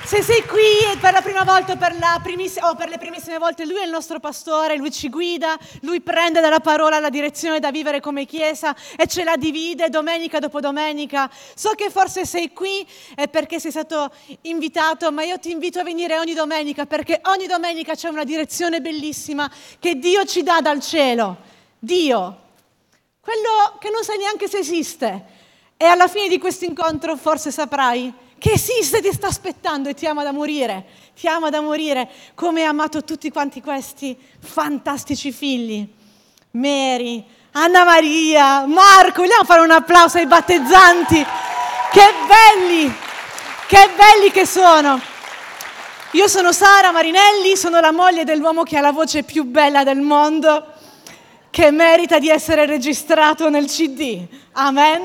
Se sei qui per la prima volta o per le primissime volte, lui è il nostro pastore, lui ci guida, lui prende dalla parola la direzione da vivere come Chiesa e ce la divide domenica dopo domenica. So che forse sei qui perché sei stato invitato, ma io ti invito a venire ogni domenica, perché ogni domenica c'è una direzione bellissima che Dio ci dà dal cielo. Dio, quello che non sai neanche se esiste. E alla fine di questo incontro forse saprai che esiste, ti sta aspettando e ti ama da morire, come ha amato tutti quanti questi fantastici figli. Mary, Anna Maria, Marco, vogliamo fare un applauso ai battezzanti? Che belli che sono! Io sono Sara Marinelli, sono la moglie dell'uomo che ha la voce più bella del mondo, che merita di essere registrato nel CD. Amen?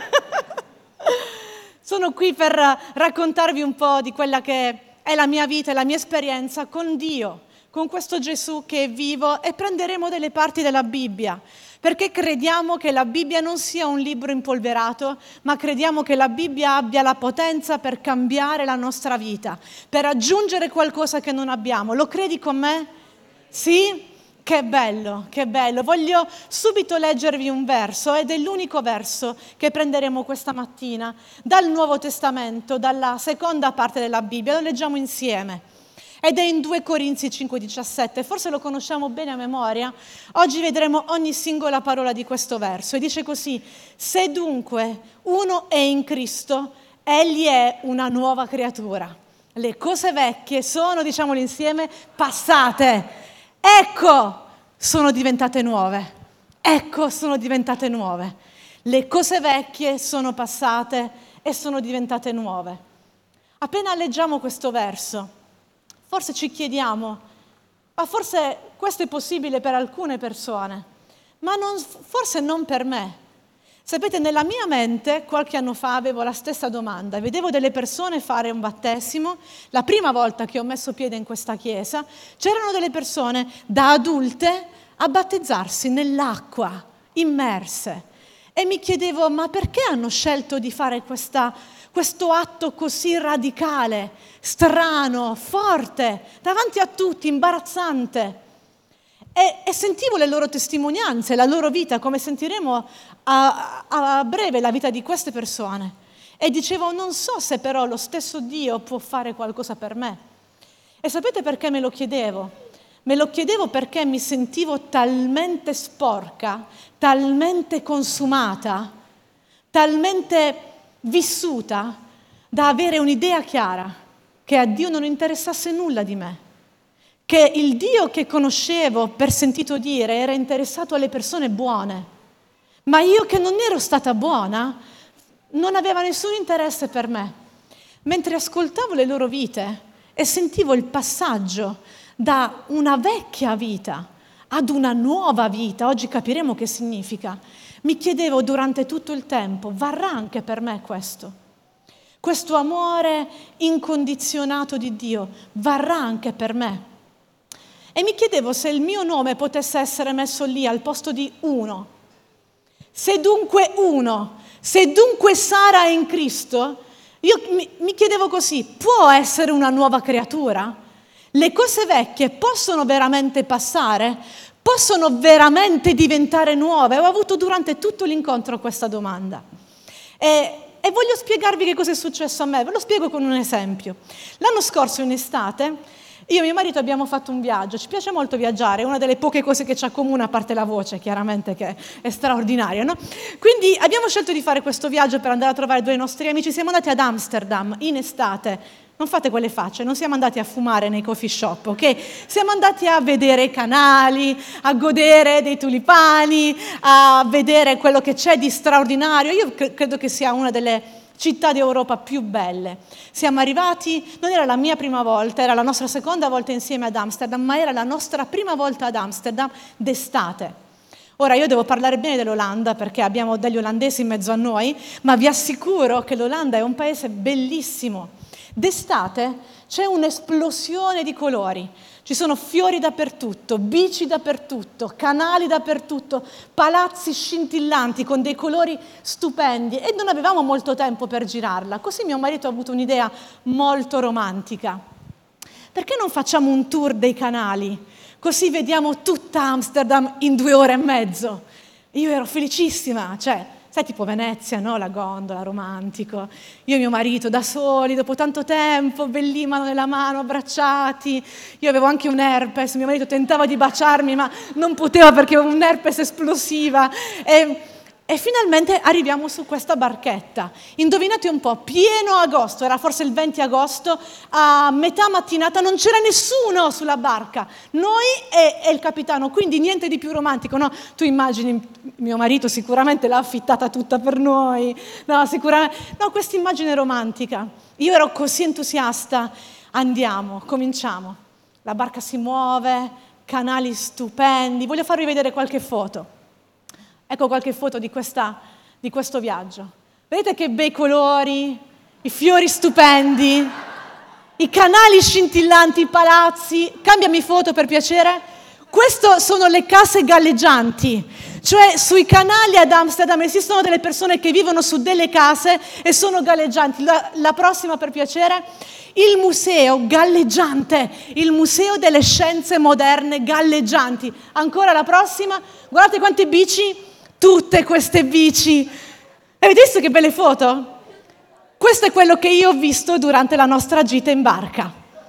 Sono qui per raccontarvi un po' di quella che è la mia vita e la mia esperienza con Dio, con questo Gesù che è vivo, e prenderemo delle parti della Bibbia, perché crediamo che la Bibbia non sia un libro impolverato, ma crediamo che la Bibbia abbia la potenza per cambiare la nostra vita, per aggiungere qualcosa che non abbiamo. Lo credi con me? Sì? Che bello, che bello. Voglio subito leggervi un verso, ed è l'unico verso che prenderemo questa mattina dal Nuovo Testamento, dalla seconda parte della Bibbia. Lo leggiamo insieme. Ed è in 2 Corinzi 5,17. Forse lo conosciamo bene a memoria. Oggi vedremo ogni singola parola di questo verso. E dice così: se dunque uno è in Cristo, egli è una nuova creatura. Le cose vecchie sono, diciamolo insieme, passate. Ecco, sono diventate nuove. Ecco, sono diventate nuove. Le cose vecchie sono passate e sono diventate nuove. Appena leggiamo questo verso, forse ci chiediamo, ma forse questo è possibile per alcune persone, ma forse non per me. Sapete, nella mia mente, qualche anno fa, avevo la stessa domanda. Vedevo delle persone fare un battesimo. La prima volta che ho messo piede in questa chiesa, c'erano delle persone da adulte a battezzarsi nell'acqua, immerse. E mi chiedevo, ma perché hanno scelto di fare questo atto così radicale, strano, forte, davanti a tutti, imbarazzante? E sentivo le loro testimonianze, la loro vita, come sentiremo a breve la vita di queste persone. E dicevo, non so se però lo stesso Dio può fare qualcosa per me. E sapete perché me lo chiedevo? Me lo chiedevo perché mi sentivo talmente sporca, talmente consumata, talmente vissuta, da avere un'idea chiara che a Dio non interessasse nulla di me. Che il Dio che conoscevo per sentito dire era interessato alle persone buone, ma io che non ero stata buona non aveva nessun interesse per me. Mentre ascoltavo le loro vite e sentivo il passaggio da una vecchia vita ad una nuova vita, oggi capiremo che significa, mi chiedevo durante tutto il tempo, varrà anche per me questo? Questo amore incondizionato di Dio varrà anche per me? E mi chiedevo se il mio nome potesse essere messo lì al posto di uno. Se dunque Sara è in Cristo, io mi chiedevo così, può essere una nuova creatura? Le cose vecchie possono veramente passare? Possono veramente diventare nuove? Ho avuto durante tutto l'incontro questa domanda. E voglio spiegarvi che cosa è successo a me. Ve lo spiego con un esempio. L'anno scorso in estate io e mio marito abbiamo fatto un viaggio, ci piace molto viaggiare, è una delle poche cose che ci accomuna, a parte la voce, chiaramente, che è straordinaria, no? Quindi abbiamo scelto di fare questo viaggio per andare a trovare 2 nostri amici, siamo andati ad Amsterdam in estate, non fate quelle facce, non siamo andati a fumare nei coffee shop, ok? Siamo andati a vedere i canali, a godere dei tulipani, a vedere quello che c'è di straordinario. Io credo che sia una delle città d'Europa più belle. Siamo arrivati, non era la mia prima volta, era la nostra seconda volta insieme ad Amsterdam, ma era la nostra prima volta ad Amsterdam d'estate. Ora io devo parlare bene dell'Olanda perché abbiamo degli olandesi in mezzo a noi, ma vi assicuro che l'Olanda è un paese bellissimo. D'estate c'è un'esplosione di colori. Ci sono fiori dappertutto, bici dappertutto, canali dappertutto, palazzi scintillanti con dei colori stupendi e non avevamo molto tempo per girarla. Così mio marito ha avuto un'idea molto romantica. Perché non facciamo un tour dei canali? Così vediamo tutta Amsterdam in 2 ore e mezzo. Io ero felicissima, sai, tipo Venezia, no? La gondola, romantico. Io e mio marito da soli, dopo tanto tempo, belli, mano nella mano, abbracciati. Io avevo anche un herpes, mio marito tentava di baciarmi, ma non poteva perché avevo un herpes esplosiva. E finalmente arriviamo su questa barchetta. Indovinate un po', pieno agosto, era forse il 20 agosto, a metà mattinata non c'era nessuno sulla barca, noi e il capitano, quindi niente di più romantico, no? Tu immagini, mio marito sicuramente l'ha affittata tutta per noi, no, sicuramente, no, questa immagine romantica. Io ero così entusiasta, andiamo, cominciamo. La barca si muove, canali stupendi, voglio farvi vedere qualche foto. Ecco qualche foto di questo viaggio. Vedete che bei colori, i fiori stupendi, i canali scintillanti, i palazzi. Cambiami foto per piacere. Queste sono le case galleggianti, cioè sui canali ad Amsterdam esistono delle persone che vivono su delle case e sono galleggianti. La prossima per piacere. Il museo galleggiante, il museo delle scienze moderne galleggianti. Ancora la prossima. Guardate quante bici. Tutte queste bici. Avete visto che belle foto? Questo è quello che io ho visto durante la nostra gita in barca.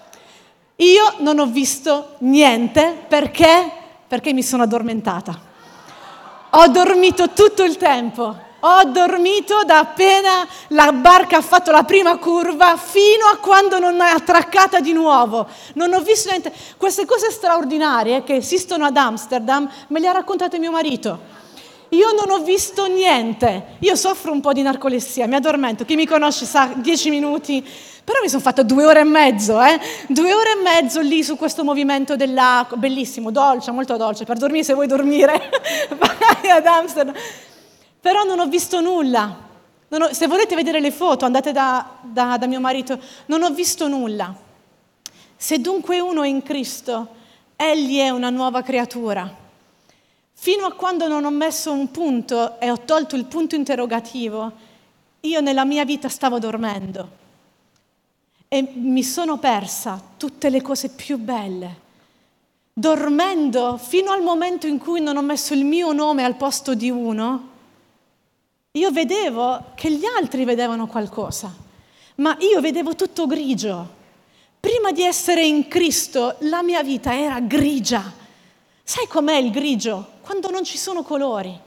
Io non ho visto niente perché mi sono addormentata. Ho dormito tutto il tempo. Ho dormito da appena la barca ha fatto la prima curva fino a quando non è attraccata di nuovo. Non ho visto niente. Queste cose straordinarie che esistono ad Amsterdam me le ha raccontate mio marito. Io non ho visto niente, io soffro un po' di narcolessia, mi addormento, chi mi conosce sa 10 minuti, però mi sono fatta 2 ore e mezzo, 2 ore e mezzo lì su questo movimento dell'acqua, bellissimo, dolce, molto dolce, per dormire se vuoi dormire, vai ad Amsterdam, però non ho visto nulla, se volete vedere le foto andate da mio marito, non ho visto nulla. Se dunque uno è in Cristo, egli è una nuova creatura. Fino a quando non ho messo un punto e ho tolto il punto interrogativo, io nella mia vita stavo dormendo e mi sono persa tutte le cose più belle. Dormendo fino al momento in cui non ho messo il mio nome al posto di uno, io vedevo che gli altri vedevano qualcosa, ma io vedevo tutto grigio. Prima di essere in Cristo, la mia vita era grigia. Sai com'è il grigio? Quando non ci sono colori.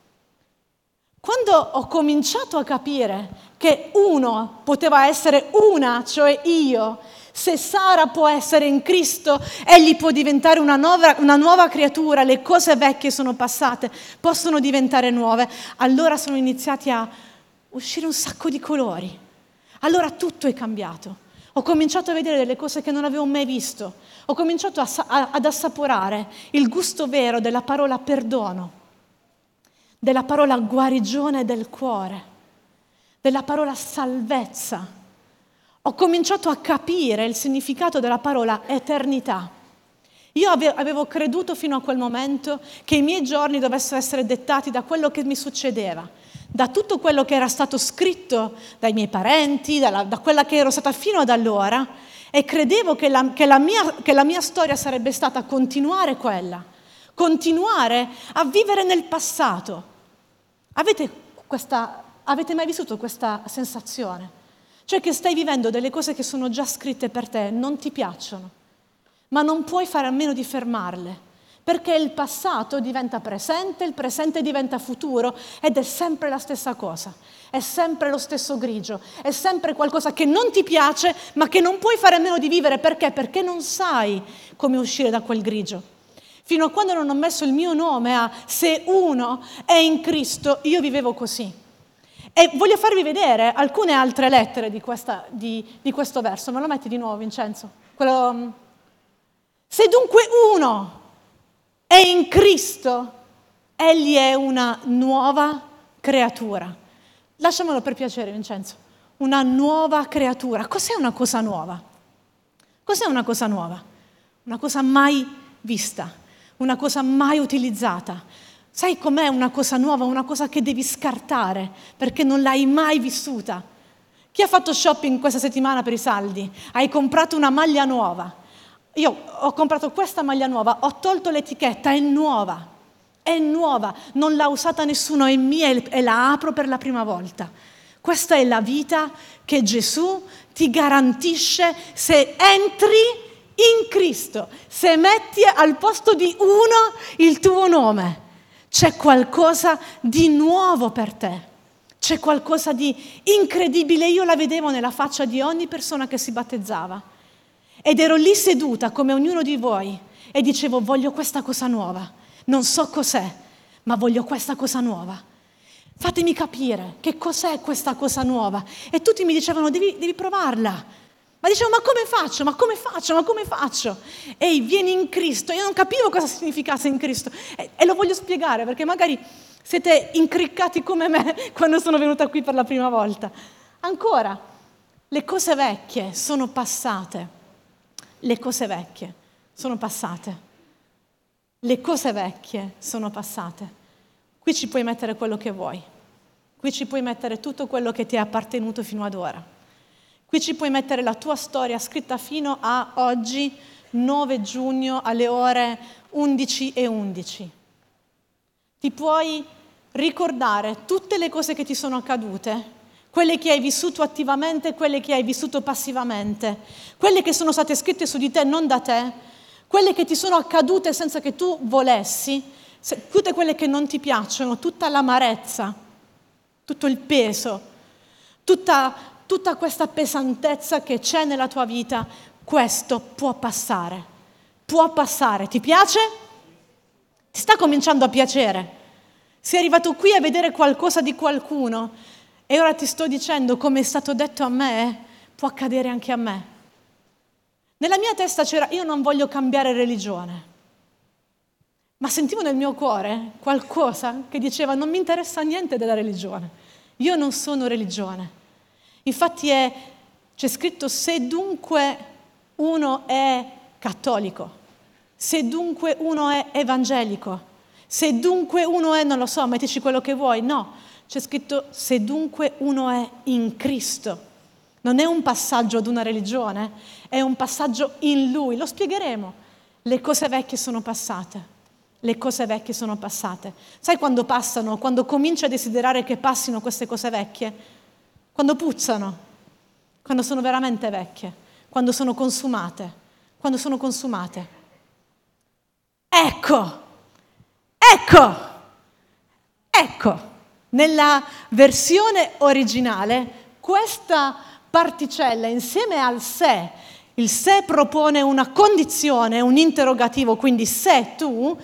Quando ho cominciato a capire che uno poteva essere una, cioè io, se Sara può essere in Cristo, egli può diventare una nuova creatura, le cose vecchie sono passate, possono diventare nuove, allora sono iniziati a uscire un sacco di colori. Allora tutto è cambiato. Ho cominciato a vedere delle cose che non avevo mai visto. Ho cominciato ad assaporare il gusto vero della parola perdono, della parola guarigione del cuore, della parola salvezza. Ho cominciato a capire il significato della parola eternità. Io avevo creduto fino a quel momento che i miei giorni dovessero essere dettati da quello che mi succedeva, da tutto quello che era stato scritto dai miei parenti, da quella che ero stata fino ad allora, e credevo che la mia storia sarebbe stata continuare a vivere nel passato. Avete mai vissuto questa sensazione? Cioè che stai vivendo delle cose che sono già scritte per te, non ti piacciono, ma non puoi fare a meno di fermarle. Perché il passato diventa presente, il presente diventa futuro ed è sempre la stessa cosa, è sempre lo stesso grigio, è sempre qualcosa che non ti piace ma che non puoi fare a meno di vivere. Perché? Perché non sai come uscire da quel grigio. Fino a quando non ho messo il mio nome a se uno è in Cristo, io vivevo così. E voglio farvi vedere alcune altre lettere di questo verso. Me lo metti di nuovo, Vincenzo? Se dunque uno è in Cristo, egli è una nuova creatura. Lasciamelo per piacere, Vincenzo. una nuova creatura. Cos'è una cosa nuova? Cos'è una cosa nuova? Una cosa mai vista, una cosa mai utilizzata. Sai com'è una cosa nuova? Una cosa che devi scartare perché non l'hai mai vissuta. Chi ha fatto shopping questa settimana per i saldi? Hai comprato una maglia nuova. Io ho comprato questa maglia nuova, ho tolto l'etichetta, è nuova, non l'ha usata nessuno, è mia e la apro per la prima volta. Questa è la vita che Gesù ti garantisce se entri in Cristo, se metti al posto di uno il tuo nome. C'è qualcosa di nuovo per te, c'è qualcosa di incredibile. Io la vedevo nella faccia di ogni persona che si battezzava ed ero lì seduta come ognuno di voi e dicevo: voglio questa cosa nuova, non so cos'è, ma voglio questa cosa nuova. Fatemi capire che cos'è questa cosa nuova. E tutti mi dicevano: devi provarla. Ma dicevo: ma come faccio? Ehi, vieni in Cristo. Io non capivo cosa significasse in Cristo e lo voglio spiegare perché magari siete incriccati come me quando sono venuta qui per la prima volta. Ancora, le cose vecchie sono passate. Le cose vecchie sono passate. Le cose vecchie sono passate. Qui ci puoi mettere quello che vuoi. Qui ci puoi mettere tutto quello che ti è appartenuto fino ad ora. Qui ci puoi mettere la tua storia scritta fino a oggi, 9 giugno, alle ore 11:11. Ti puoi ricordare tutte le cose che ti sono accadute, quelle che hai vissuto attivamente, quelle che hai vissuto passivamente, quelle che sono state scritte su di te non da te, quelle che ti sono accadute senza che tu volessi, tutte quelle che non ti piacciono, tutta l'amarezza, tutto il peso, tutta questa pesantezza che c'è nella tua vita. Questo può passare, ti piace? Ti sta cominciando a piacere? Sei arrivato qui a vedere qualcosa di qualcuno e ora ti sto dicendo, come è stato detto a me, può accadere anche a me. Nella mia testa c'era: io non voglio cambiare religione, ma sentivo nel mio cuore qualcosa che diceva: non mi interessa niente della religione, io non sono religione. Infatti c'è scritto: se dunque uno è cattolico, se dunque uno è evangelico, se dunque uno è, non lo so, mettici quello che vuoi. No, c'è scritto: se dunque uno è in Cristo. Non è un passaggio ad una religione, è un passaggio in Lui. Lo spiegheremo. Le cose vecchie sono passate. Le cose vecchie sono passate. Sai quando passano? Quando cominci a desiderare che passino queste cose vecchie? Quando puzzano, quando sono veramente vecchie, quando sono consumate, Ecco, nella versione originale questa particella insieme al se, il se propone una condizione, un interrogativo, quindi se tu,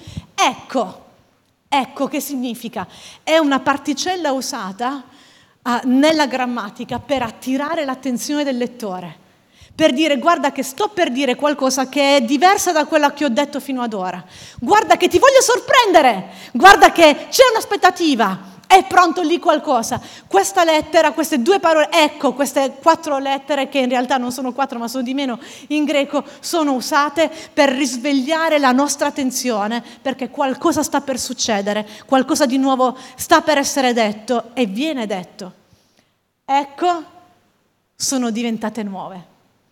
ecco che significa? È una particella usata nella grammatica per attirare l'attenzione del lettore, per dire: guarda che sto per dire qualcosa che è diversa da quella che ho detto fino ad ora, guarda che ti voglio sorprendere, guarda che c'è un'aspettativa, è pronto lì qualcosa. Questa lettera, queste 2 parole, queste 4 lettere, che in realtà non sono 4 ma sono di meno in greco, sono usate per risvegliare la nostra attenzione, perché qualcosa sta per succedere, qualcosa di nuovo sta per essere detto e viene detto. Ecco, sono diventate nuove.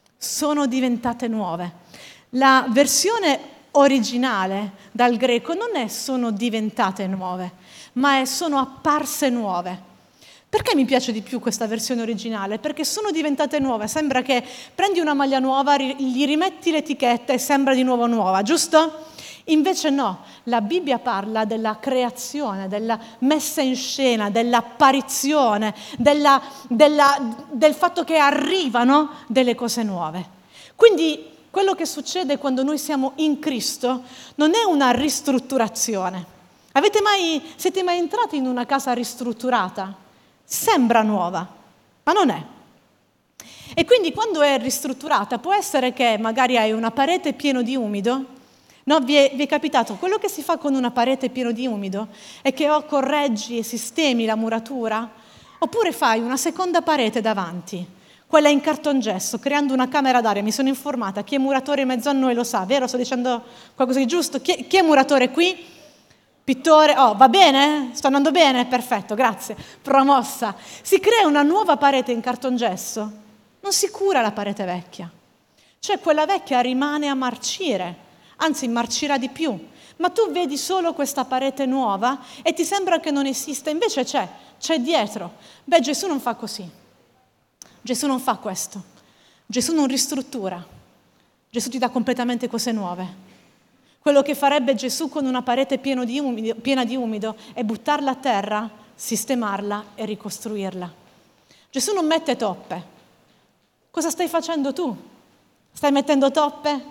La versione originale dal greco non è sono diventate nuove, ma è sono apparse nuove. Perché mi piace di più questa versione originale? Perché sono diventate nuove. Sembra che prendi una maglia nuova, gli rimetti l'etichetta e sembra di nuovo nuova, giusto? Invece no, la Bibbia parla della creazione, della messa in scena, dell'apparizione, del fatto che arrivano delle cose nuove. Quindi quello che succede quando noi siamo in Cristo non è una ristrutturazione. Siete mai entrati in una casa ristrutturata? Sembra nuova, ma non è. E quindi quando è ristrutturata può essere che magari hai una parete piena di umido. No, vi è capitato? Quello che si fa con una parete piena di umido è che o correggi e sistemi la muratura, Oppure fai una seconda parete davanti, quella in cartongesso, creando una camera d'aria. Mi sono informata, chi è muratore in mezzo a noi lo sa, vero? Sto dicendo qualcosa di giusto? Chi è muratore qui? Pittore? Oh, va bene? Sto andando bene? Perfetto, grazie. Promossa. Si crea una nuova parete in cartongesso, non si cura la parete vecchia. Cioè quella vecchia rimane a marcire, anzi marcirà di più. Ma tu vedi solo questa parete nuova e ti sembra che non esista, invece c'è dietro. Beh, Gesù non fa così. Gesù non fa questo. Gesù non ristruttura. Gesù ti dà completamente cose nuove. Quello che farebbe Gesù con una parete piena di umido è buttarla a terra, sistemarla e ricostruirla. Gesù non mette toppe. Cosa stai facendo tu? Stai mettendo toppe?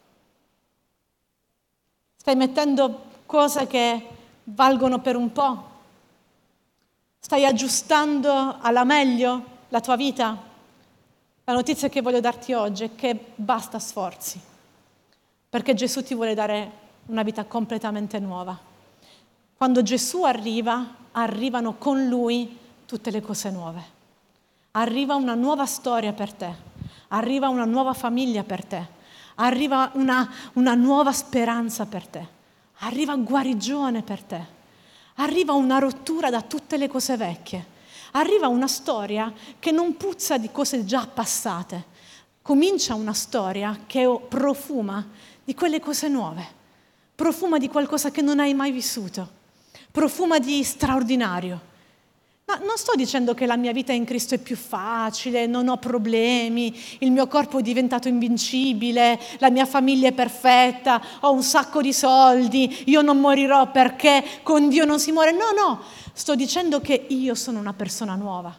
Stai mettendo cose che valgono per un po'? Stai aggiustando alla meglio la tua vita? La notizia che voglio darti oggi è che basta sforzi, perché Gesù ti vuole dare una vita completamente nuova. Quando Gesù arriva, arrivano con Lui tutte le cose nuove. Arriva una nuova storia per te, arriva una nuova famiglia per te, arriva una nuova speranza per te, arriva guarigione per te, arriva una rottura da tutte le cose vecchie, arriva una storia che non puzza di cose già passate, comincia una storia che profuma di quelle cose nuove, profuma di qualcosa che non hai mai vissuto, profuma di straordinario. Ma non sto dicendo che la mia vita in Cristo è più facile, non ho problemi, il mio corpo è diventato invincibile, la mia famiglia è perfetta, ho un sacco di soldi, io non morirò perché con Dio non si muore. No, sto dicendo che io sono una persona nuova,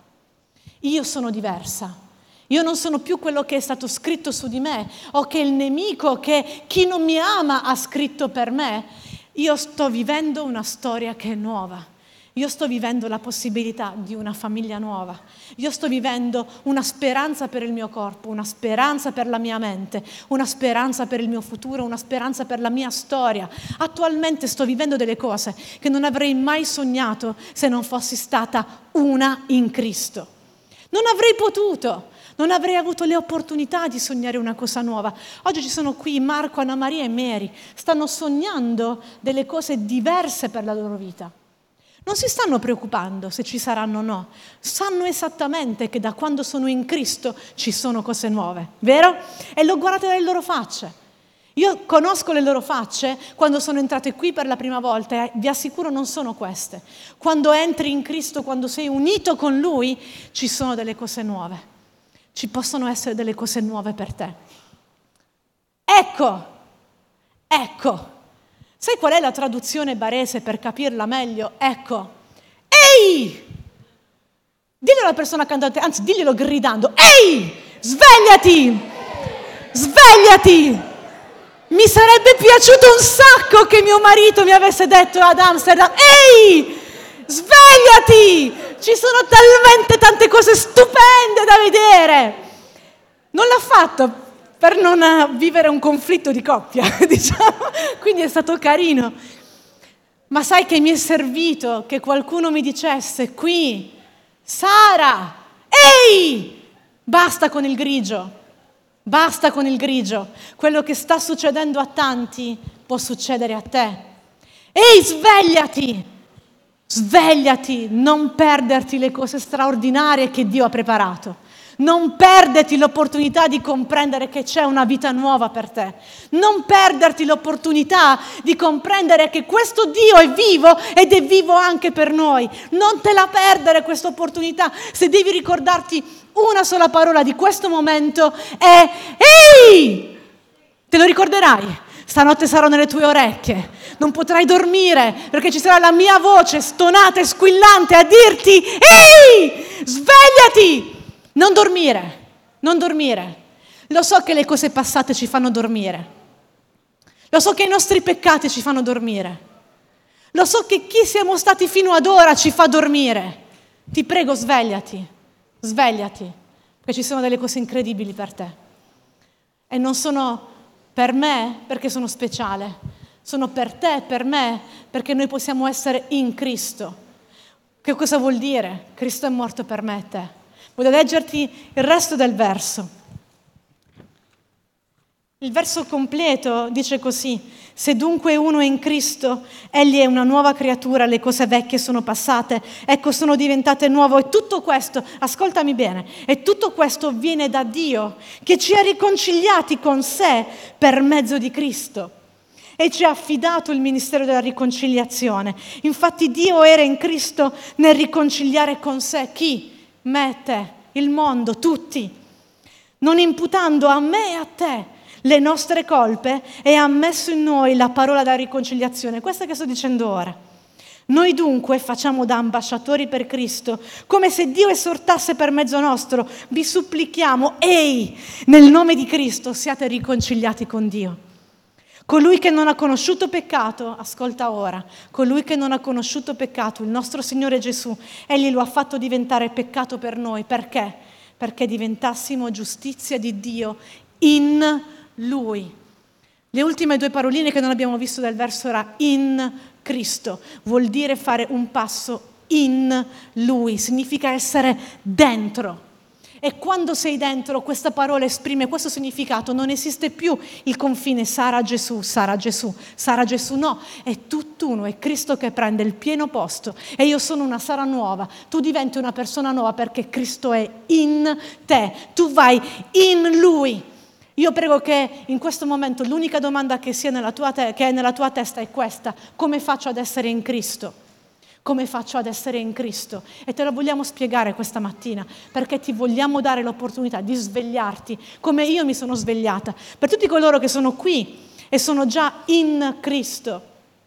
io sono diversa. Io non sono più quello che è stato scritto su di me o che il nemico, che chi non mi ama ha scritto per me. Io sto vivendo una storia che è nuova. Io sto vivendo la possibilità di una famiglia nuova. Io sto vivendo una speranza per il mio corpo, una speranza per la mia mente, una speranza per il mio futuro, una speranza per la mia storia. Attualmente sto vivendo delle cose che non avrei mai sognato se non fossi stata una in Cristo. Non avrei potuto, non avrei avuto le opportunità di sognare una cosa nuova. Oggi ci sono qui Marco, Anna Maria e Mary, stanno sognando delle cose diverse per la loro vita. Non si stanno preoccupando se ci saranno o no, sanno esattamente che da quando sono in Cristo ci sono cose nuove, vero? E lo guardate dalle loro facce. Io conosco le loro facce quando sono entrate qui per la prima volta e vi assicuro non sono queste. Quando entri in Cristo, quando sei unito con Lui, ci sono delle cose nuove. Ci possono essere delle cose nuove per te. Ecco. Sai qual è la traduzione barese per capirla meglio? Ecco. Ehi! Dillo alla persona accanto a te, anzi diglielo gridando. Ehi! Svegliati! Svegliati! Mi sarebbe piaciuto un sacco che mio marito mi avesse detto ad Amsterdam. Ehi! Svegliati! Ci sono talmente tante cose stupende da vedere. Non l'ha fatto per non vivere un conflitto di coppia, diciamo, quindi è stato carino. Ma sai che mi è servito che qualcuno mi dicesse qui, Sara, ehi, basta con il grigio, quello che sta succedendo a tanti può succedere a te. Ehi, svegliati, non perderti le cose straordinarie che Dio ha preparato. Non perderti l'opportunità di comprendere che c'è una vita nuova per te. Non perderti l'opportunità di comprendere che questo Dio è vivo ed è vivo anche per noi. Non te la perdere questa opportunità. Se devi ricordarti una sola parola di questo momento è Ehi! Te lo ricorderai. Stanotte sarò nelle tue orecchie. Non potrai dormire perché ci sarà la mia voce stonata e squillante a dirti Ehi! Svegliati! Non dormire. Lo so che le cose passate ci fanno dormire. Lo so che i nostri peccati ci fanno dormire. Lo so che chi siamo stati fino ad ora ci fa dormire. Ti prego, svegliati, perché ci sono delle cose incredibili per te. E non sono per me perché sono speciale, sono per te e per me perché noi possiamo essere in Cristo. Che cosa vuol dire? Cristo è morto per me e te. Voglio leggerti il resto del verso. Il verso completo dice così: se dunque uno è in Cristo, egli è una nuova creatura, le cose vecchie sono passate, ecco sono diventate nuove. E tutto questo, ascoltami bene, e tutto questo viene da Dio, che ci ha riconciliati con sé per mezzo di Cristo e ci ha affidato il ministero della riconciliazione. Infatti Dio era in Cristo nel riconciliare con sé chi? Me e te, il mondo, tutti, non imputando a me e a te le nostre colpe, e ha messo in noi la parola della riconciliazione. Questa che sto dicendo ora. Noi dunque facciamo da ambasciatori per Cristo, come se Dio esortasse per mezzo nostro: vi supplichiamo, ehi, nel nome di Cristo siate riconciliati con Dio. Colui che non ha conosciuto peccato, ascolta ora, colui che non ha conosciuto peccato, il nostro Signore Gesù, egli lo ha fatto diventare peccato per noi. Perché? Perché diventassimo giustizia di Dio in Lui. Le ultime due paroline che non abbiamo visto del verso era in Cristo. Vuol dire fare un passo in Lui, significa essere dentro. E quando sei dentro, questa parola esprime questo significato. Non esiste più il confine Sara Gesù, Sara Gesù, Sara Gesù, no, è tutt'uno, è Cristo che prende il pieno posto e io sono una Sara nuova, tu diventi una persona nuova perché Cristo è in te, tu vai in Lui. Io prego che in questo momento l'unica domanda che è nella tua testa è questa: come faccio ad essere in Cristo? Come faccio ad essere in Cristo? E te lo vogliamo spiegare questa mattina, perché ti vogliamo dare l'opportunità di svegliarti, come io mi sono svegliata. Per tutti coloro che sono qui e sono già in Cristo,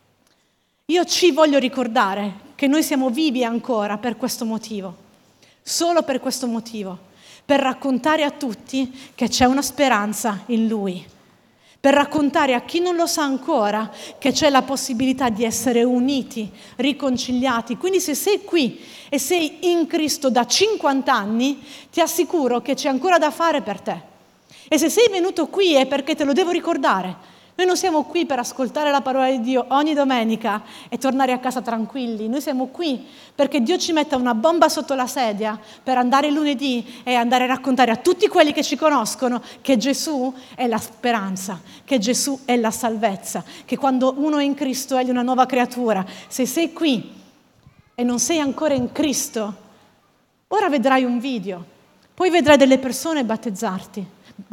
io ci voglio ricordare che noi siamo vivi ancora per questo motivo, solo per questo motivo, per raccontare a tutti che c'è una speranza in Lui, per raccontare a chi non lo sa ancora che c'è la possibilità di essere uniti, riconciliati. Quindi se sei qui e sei in Cristo da 50 anni, ti assicuro che c'è ancora da fare per te. E se sei venuto qui è perché te lo devo ricordare. Noi non siamo qui per ascoltare la parola di Dio ogni domenica e tornare a casa tranquilli. Noi siamo qui perché Dio ci metta una bomba sotto la sedia per andare il lunedì e andare a raccontare a tutti quelli che ci conoscono che Gesù è la speranza, che Gesù è la salvezza, che quando uno è in Cristo è una nuova creatura. Se sei qui e non sei ancora in Cristo, ora vedrai un video, poi vedrai delle persone battezzarsi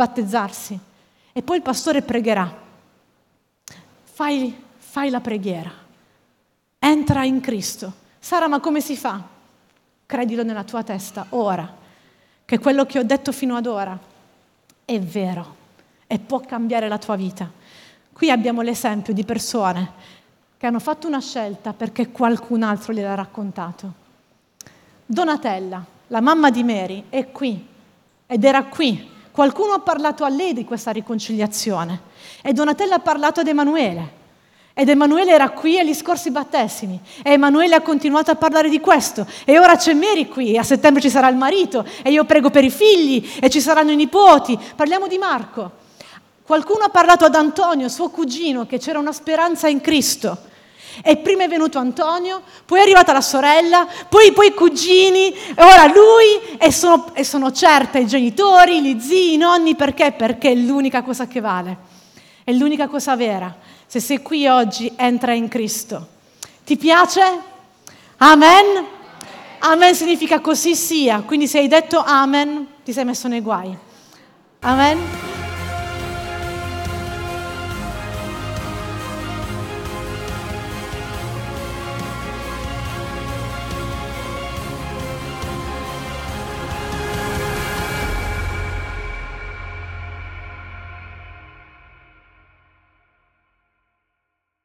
e poi il pastore pregherà. Fai la preghiera, entra in Cristo. Sara, ma come si fa? Credilo nella tua testa ora, che quello che ho detto fino ad ora è vero e può cambiare la tua vita. Qui abbiamo l'esempio di persone che hanno fatto una scelta perché qualcun altro gliel'ha raccontato. Donatella, la mamma di Mary, è qui ed era qui. Qualcuno ha parlato a lei di questa riconciliazione e Donatella ha parlato ad Emanuele. Ed Emanuele era qui agli scorsi battesimi e Emanuele ha continuato a parlare di questo. E ora c'è Mary qui, e a settembre ci sarà il marito e io prego per i figli e ci saranno i nipoti. Parliamo di Marco. Qualcuno ha parlato ad Antonio, suo cugino, che c'era una speranza in Cristo. E prima è venuto Antonio, poi è arrivata la sorella, poi i cugini, e ora lui, e sono certa i genitori, gli zii, i nonni. Perché? Perché è l'unica cosa che vale, è l'unica cosa vera. Se sei qui oggi, entra in Cristo. Ti piace? Amen? Amen significa così sia, quindi se hai detto amen, ti sei messo nei guai. Amen?